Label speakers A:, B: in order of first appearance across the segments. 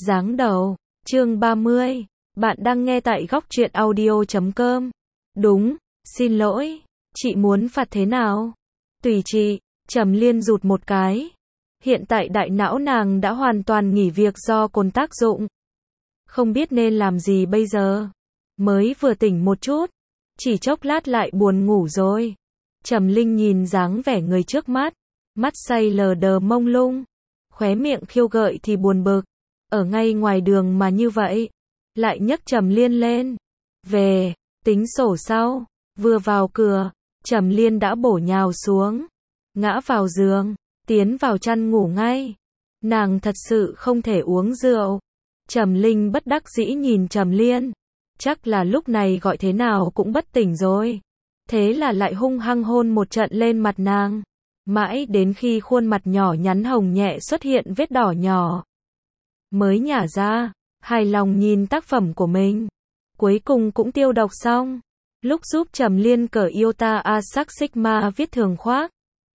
A: Giáng đầu, chương 30. Bạn đang nghe tại góc truyện audio.com. Đúng, xin lỗi, chị muốn phạt thế nào? Tùy chị, Trầm Liên rụt một cái. Hiện tại đại não nàng đã hoàn toàn nghỉ việc do cồn tác dụng. Không biết nên làm gì bây giờ. Mới vừa tỉnh một chút, chỉ chốc lát lại buồn ngủ rồi. Trầm Linh nhìn dáng vẻ người trước mắt, mắt say lờ đờ mông lung, khóe miệng khiêu gợi thì buồn bực. Ở ngay ngoài đường mà như vậy, lại nhấc Trầm Liên lên. Về, tính sổ sau. Vừa vào cửa, Trầm Liên đã bổ nhào xuống, ngã vào giường, tiến vào chăn ngủ ngay. Nàng thật sự không thể uống rượu. Trầm Linh bất đắc dĩ nhìn Trầm Liên, chắc là lúc này gọi thế nào cũng bất tỉnh rồi. Thế là lại hung hăng hôn một trận lên mặt nàng, mãi đến khi khuôn mặt nhỏ nhắn hồng nhẹ xuất hiện vết đỏ nhỏ, mới nhả ra, hài lòng nhìn tác phẩm của mình. Cuối cùng cũng tiêu độc xong. Lúc giúp Trầm Liên cởi Iota Asac Sigma viết thường khoác,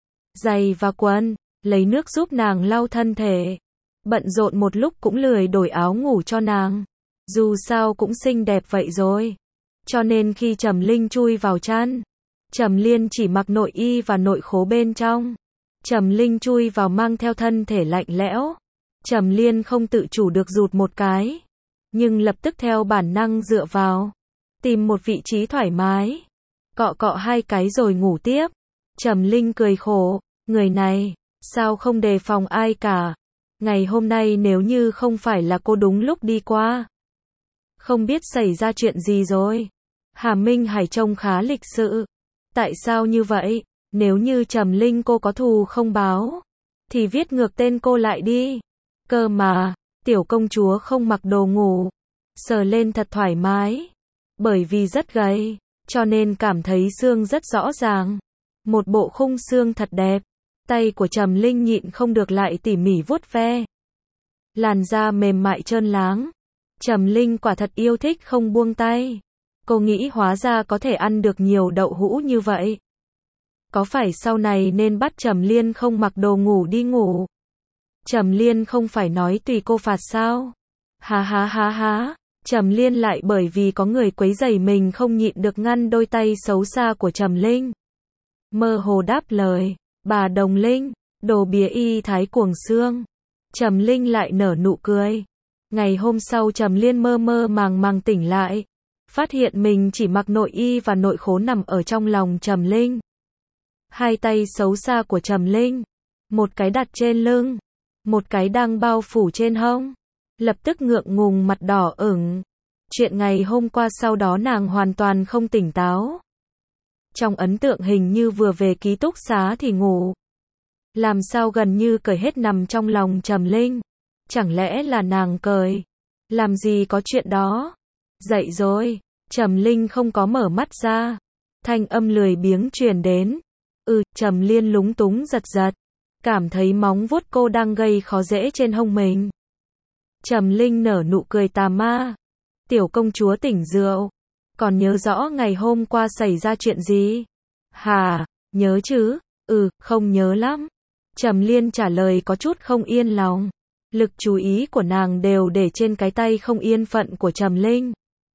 A: giày và quần, lấy nước giúp nàng lau thân thể. Bận rộn một lúc cũng lười đổi áo ngủ cho nàng. Dù sao cũng xinh đẹp vậy rồi. Cho nên khi Trầm Linh chui vào chăn, Trầm Liên chỉ mặc nội y và nội khố bên trong. Trầm Linh chui vào mang theo thân thể lạnh lẽo. Trầm Liên không tự chủ được rụt một cái, nhưng lập tức theo bản năng dựa vào, tìm một vị trí thoải mái, cọ cọ hai cái rồi ngủ tiếp. Trầm Linh cười khổ, người này, sao không đề phòng ai cả. Ngày hôm nay nếu như không phải là cô đúng lúc đi qua, không biết xảy ra chuyện gì rồi. Hà Minh Hải trông khá lịch sự. Tại sao như vậy? Nếu như Trầm Linh cô có thù không báo, thì viết ngược tên cô lại đi. Cơ mà, tiểu công chúa không mặc đồ ngủ, sờ lên thật thoải mái. Bởi vì rất gầy, cho nên cảm thấy xương rất rõ ràng. Một bộ khung xương thật đẹp. Tay của Trầm Linh nhịn không được lại tỉ mỉ vuốt ve. Làn da mềm mại trơn láng. Trầm Linh quả thật yêu thích không buông tay. Cô nghĩ hóa ra có thể ăn được nhiều đậu hũ như vậy. Có phải sau này nên bắt Trầm Liên không mặc đồ ngủ đi ngủ? Trầm Liên không phải nói tùy cô phạt sao? Ha ha ha ha. Trầm Liên lại bởi vì có người quấy rầy mình không nhịn được ngăn đôi tay xấu xa của Trầm Linh. Mơ hồ đáp lời, bà Đồng Linh, đồ bía y thái cuồng xương. Trầm Linh lại nở nụ cười. Ngày hôm sau Trầm Liên mơ mơ màng màng tỉnh lại, phát hiện mình chỉ mặc nội y và nội khố nằm ở trong lòng Trầm Linh. Hai tay xấu xa của Trầm Linh, một cái đặt trên lưng, một cái đang bao phủ trên hông. Lập tức ngượng ngùng mặt đỏ ửng. Chuyện ngày hôm qua sau đó nàng hoàn toàn không tỉnh táo. Trong ấn tượng hình như vừa về ký túc xá thì ngủ. Làm sao gần như cởi hết nằm trong lòng Trầm Linh. Chẳng lẽ là nàng cởi? Làm gì có chuyện đó? Dậy rồi. Trầm Linh không có mở mắt ra. Thanh âm lười biếng truyền đến. Trầm Liên lúng túng giật giật. Cảm thấy móng vuốt cô đang gây khó dễ trên hông mình. Trầm Linh nở nụ cười tà ma. Tiểu công chúa tỉnh rượu. Còn nhớ rõ ngày hôm qua xảy ra chuyện gì? Hả, nhớ chứ? Không nhớ lắm. Trầm Liên trả lời có chút không yên lòng. Lực chú ý của nàng đều để trên cái tay không yên phận của Trầm Linh.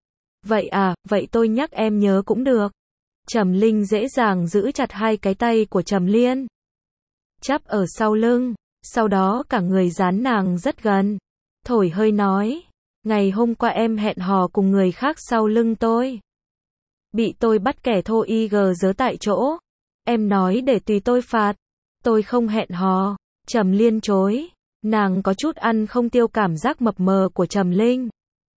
A: Vậy à, vậy tôi nhắc em nhớ cũng được. Trầm Linh dễ dàng giữ chặt hai cái tay của Trầm Liên, chắp ở sau lưng, sau đó cả người dán nàng rất gần. Thổi hơi nói, ngày hôm qua em hẹn hò cùng người khác sau lưng tôi. Bị tôi bắt kẻ thô y gờ dớ tại chỗ. Em nói để tùy tôi phạt. Tôi không hẹn hò. Trầm Liên chối. Nàng có chút ăn không tiêu cảm giác mập mờ của Trầm Linh.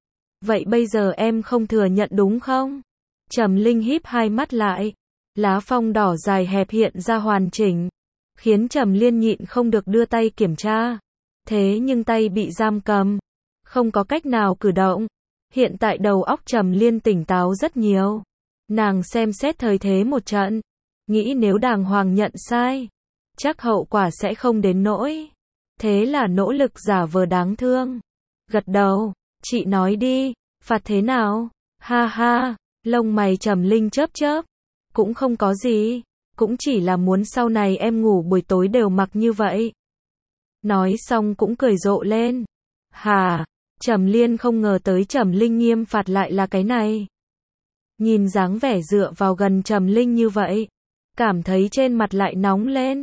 A: Vậy bây giờ em không thừa nhận đúng không? Trầm Linh híp hai mắt lại. Lá phong đỏ dài hẹp hiện ra hoàn chỉnh, khiến Trầm Liên nhịn không được đưa tay kiểm tra. Thế nhưng tay bị giam cầm, không có cách nào cử động. Hiện tại đầu óc Trầm Liên tỉnh táo rất nhiều. Nàng xem xét thời thế một trận, nghĩ nếu đàng hoàng nhận sai, chắc hậu quả sẽ không đến nỗi. Thế là nỗ lực giả vờ đáng thương. Gật đầu, chị nói đi, phạt thế nào? Ha ha, lông mày Trầm Linh chớp chớp. Cũng không có gì, cũng chỉ là muốn sau này em ngủ buổi tối đều mặc như vậy. Nói xong cũng cười rộ lên. Hả? Trầm Liên không ngờ tới Trầm Linh nghiêm phạt lại là cái này. Nhìn dáng vẻ dựa vào gần Trầm Linh như vậy, cảm thấy trên mặt lại nóng lên.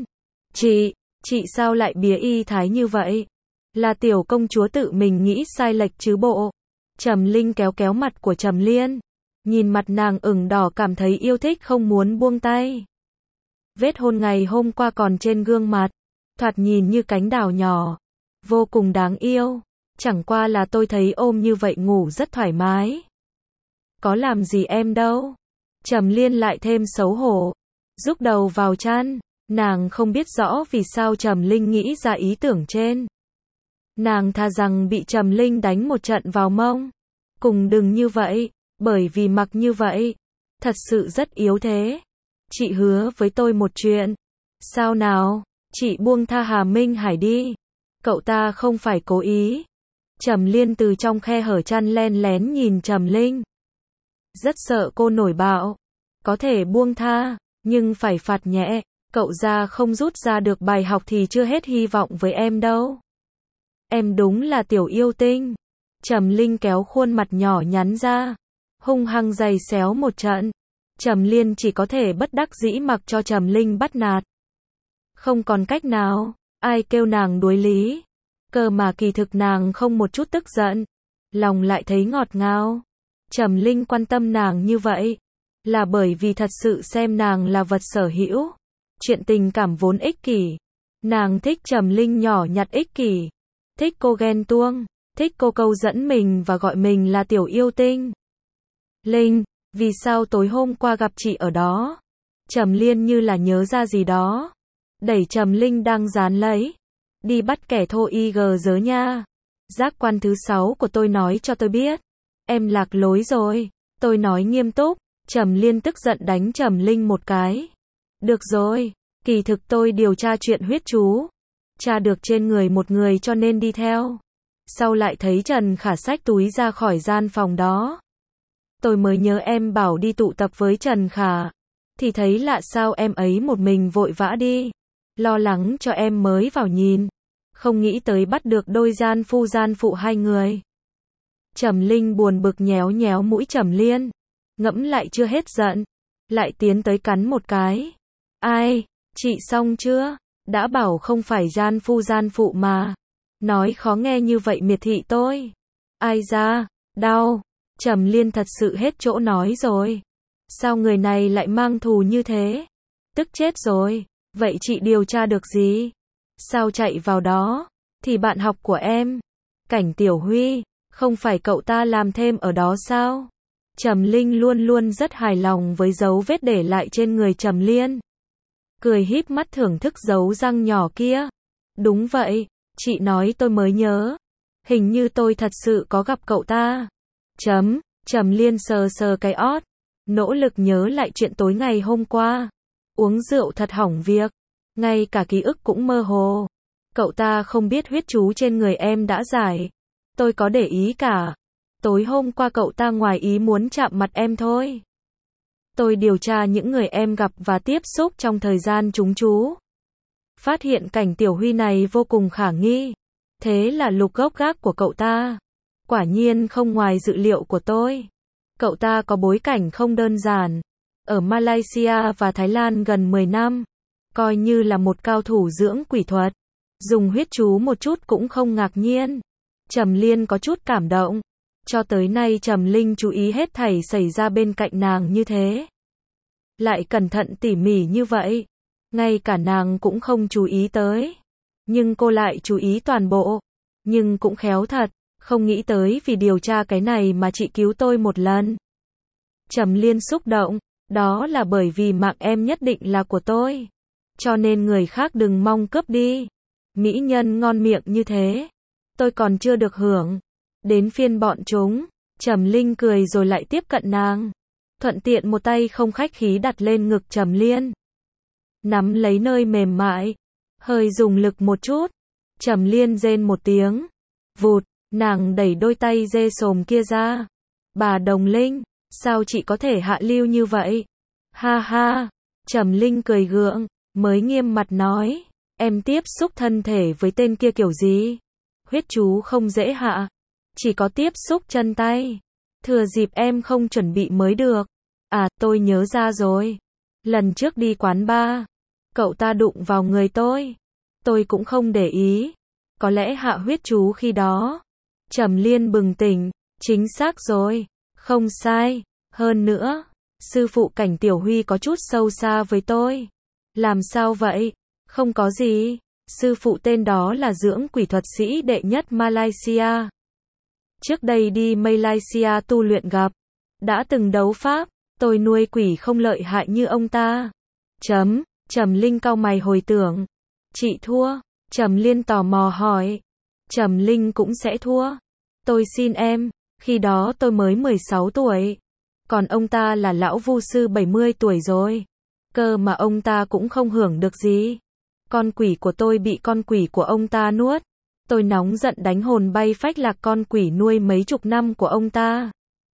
A: Chị sao lại bía y thái như vậy? Là tiểu công chúa tự mình nghĩ sai lệch chứ bộ. Trầm Linh kéo kéo mặt của Trầm Liên, nhìn mặt nàng ửng đỏ cảm thấy yêu thích không muốn buông tay. Vết hôn ngày hôm qua còn trên gương mặt, thoạt nhìn như cánh đào nhỏ, vô cùng đáng yêu. Chẳng qua là tôi thấy ôm như vậy ngủ rất thoải mái. Có làm gì em đâu. Trầm Liên lại thêm xấu hổ, rúc đầu vào chăn. Nàng không biết rõ vì sao Trầm Linh nghĩ ra ý tưởng trên. Nàng thà rằng bị Trầm Linh đánh một trận vào mông. Cùng đừng như vậy, bởi vì mặc như vậy, thật sự rất yếu thế. Chị hứa với tôi một chuyện. Sao nào? Chị buông tha Hà Minh Hải đi. Cậu ta không phải cố ý. Trầm Liên từ trong khe hở chăn len lén nhìn Trầm Linh. Rất sợ cô nổi bạo. Có thể buông tha, nhưng phải phạt nhẹ. Cậu ra không rút ra được bài học thì chưa hết hy vọng với em đâu. Em đúng là tiểu yêu tinh. Trầm Linh kéo khuôn mặt nhỏ nhắn ra, hung hăng giày xéo một trận. Trầm Liên chỉ có thể bất đắc dĩ mặc cho Trầm Linh bắt nạt. Không còn cách nào, ai kêu nàng đuối lý. Cơ mà kỳ thực nàng không một chút tức giận, lòng lại thấy ngọt ngào. Trầm Linh quan tâm nàng như vậy, là bởi vì thật sự xem nàng là vật sở hữu. Chuyện tình cảm vốn ích kỷ. Nàng thích Trầm Linh nhỏ nhặt ích kỷ. Thích cô ghen tuông, thích cô câu dẫn mình và gọi mình là tiểu yêu tinh. Linh, vì sao tối hôm qua gặp chị ở đó? Trầm Liên như là nhớ ra gì đó, đẩy Trầm Linh đang dán lấy. Đi bắt kẻ thô IG dớ nha. Giác quan thứ 6 của tôi nói cho tôi biết. Em lạc lối rồi. Tôi nói nghiêm túc. Trầm Liên tức giận đánh Trầm Linh một cái. Được rồi, kỳ thực tôi điều tra chuyện huyết chú. Tra được trên người một người cho nên đi theo. Sau lại thấy Trần Khả xách túi ra khỏi gian phòng đó. Tôi mới nhớ em bảo đi tụ tập với Trần Khả. Thì thấy lạ sao em ấy một mình vội vã đi. Lo lắng cho em mới vào nhìn. Không nghĩ tới bắt được đôi gian phụ hai người. Trầm Linh buồn bực nhéo nhéo mũi Trầm Liên. Ngẫm lại chưa hết giận. Lại tiến tới cắn một cái. Ai, chị xong chưa? Đã bảo không phải gian phụ mà. Nói khó nghe như vậy miệt thị tôi. Ai ra, đau. Trầm Liên thật sự hết chỗ nói rồi. Sao người này lại mang thù như thế? Tức chết rồi. Vậy chị điều tra được gì? Sao chạy vào đó? Thì bạn học của em. Cảnh Tiểu Huy. Không phải cậu ta làm thêm ở đó sao? Trầm Linh luôn luôn rất hài lòng với dấu vết để lại trên người Trầm Liên. Cười híp mắt thưởng thức dấu răng nhỏ kia. Đúng vậy, chị nói tôi mới nhớ. Hình như tôi thật sự có gặp cậu ta. Trầm Liên sờ sờ cái ót. Nỗ lực nhớ lại chuyện tối ngày hôm qua. Uống rượu thật hỏng việc. Ngay cả ký ức cũng mơ hồ. Cậu ta không biết huyết chú trên người em đã giải. Tôi có để ý cả. Tối hôm qua cậu ta ngoài ý muốn chạm mặt em thôi. Tôi điều tra những người em gặp và tiếp xúc trong thời gian trúng chú. Phát hiện Cảnh Tiểu Huy này vô cùng khả nghi. Thế là lục gốc gác của cậu ta. Quả nhiên không ngoài dự liệu của tôi. Cậu ta có bối cảnh không đơn giản. Ở Malaysia và Thái Lan gần 10 năm. Coi như là một cao thủ dưỡng quỷ thuật. Dùng huyết chú một chút cũng không ngạc nhiên. Trầm Liên có chút cảm động. Cho tới nay Trầm Linh chú ý hết thảy xảy ra bên cạnh nàng như thế. Lại cẩn thận tỉ mỉ như vậy. Ngay cả nàng cũng không chú ý tới. Nhưng cô lại chú ý toàn bộ. Nhưng cũng khéo thật. Không nghĩ tới vì điều tra cái này mà chị cứu tôi một lần. Trầm Liên xúc động. Đó là bởi vì mạng em nhất định là của tôi. Cho nên người khác đừng mong cướp đi. Mỹ nhân ngon miệng như thế. Tôi còn chưa được hưởng. Đến phiên bọn chúng. Trầm Linh cười rồi lại tiếp cận nàng. Thuận tiện một tay không khách khí đặt lên ngực Trầm Liên. Nắm lấy nơi mềm mại. Hơi dùng lực một chút. Trầm Liên rên một tiếng. Vụt, nàng đẩy đôi tay dê sồm kia ra. Bà Đồng Linh, sao chị có thể hạ lưu như vậy? Ha ha. Trầm Linh cười gượng, mới nghiêm mặt nói. Em tiếp xúc thân thể với tên kia kiểu gì? huyết chú không dễ hạ. Chỉ có tiếp xúc chân tay. Thừa dịp em không chuẩn bị mới được. À, tôi nhớ ra rồi. Lần trước đi quán bar, cậu ta đụng vào người tôi. Tôi cũng không để ý. Có lẽ hạ huyết chú khi đó. Trầm Liên bừng tỉnh. Chính xác rồi. Không sai. Hơn nữa, sư phụ Cảnh Tiểu Huy có chút sâu xa với tôi. Làm sao vậy? Không có gì. Sư phụ tên đó là dưỡng quỷ thuật sĩ đệ nhất Malaysia. Trước đây đi Malaysia tu luyện gặp. Đã từng đấu pháp. Tôi nuôi quỷ không lợi hại như ông ta. Trầm Linh cau mày hồi tưởng. Chị thua. Trầm Liên tò mò hỏi. Trầm Linh cũng sẽ thua. Tôi xin em. Khi đó tôi mới 16 tuổi. Còn ông ta là lão vu sư 70 tuổi rồi. Cơ mà ông ta cũng không hưởng được gì. Con quỷ của tôi bị con quỷ của ông ta nuốt. Tôi nóng giận đánh hồn bay phách lạc con quỷ nuôi mấy chục năm của ông ta.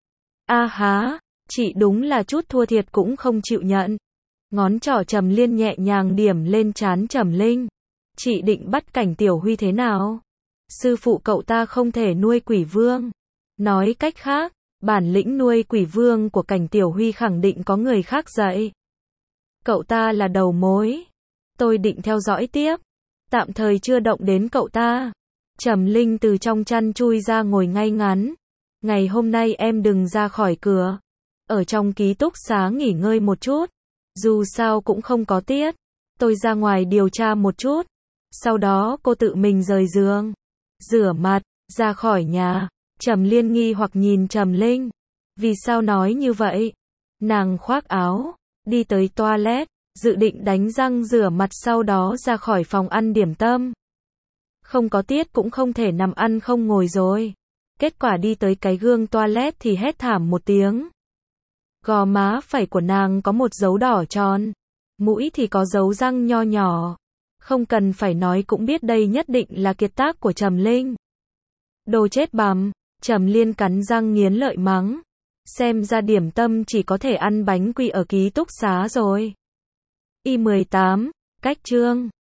A: A há, chị đúng là chút thua thiệt cũng không chịu nhận. Ngón trỏ Trầm Liên nhẹ nhàng điểm lên trán Trầm Linh. Chị định bắt Cảnh Tiểu Huy thế nào? Sư phụ cậu ta không thể nuôi quỷ vương. Nói cách khác, bản lĩnh nuôi quỷ vương của Cảnh Tiểu Huy khẳng định có người khác dạy. Cậu ta là đầu mối. Tôi định theo dõi tiếp. Tạm thời chưa động đến cậu ta. Trầm Linh từ trong chăn chui ra ngồi ngay ngắn. Ngày hôm nay em đừng ra khỏi cửa. Ở trong ký túc xá nghỉ ngơi một chút. Dù sao cũng không có tiết. Tôi ra ngoài điều tra một chút. Sau đó cô tự mình rời giường. Rửa mặt, ra khỏi nhà. Trầm Liên nghi hoặc nhìn Trầm Linh. Vì sao nói như vậy? Nàng khoác áo, đi tới toilet, dự định đánh răng rửa mặt sau đó ra khỏi phòng ăn điểm tâm. Không có tiết cũng không thể nằm ăn không ngồi rồi. Kết quả đi tới cái gương toilet thì hét thảm một tiếng. Gò má phải của nàng có một dấu đỏ tròn. Mũi thì có dấu răng nho nhỏ. Không cần phải nói cũng biết đây nhất định là kiệt tác của Trầm Linh. Đồ chết bằm. Trầm Liên cắn răng nghiến lợi mắng. Xem ra điểm tâm chỉ có thể ăn bánh quy ở ký túc xá rồi. Y18, cách chương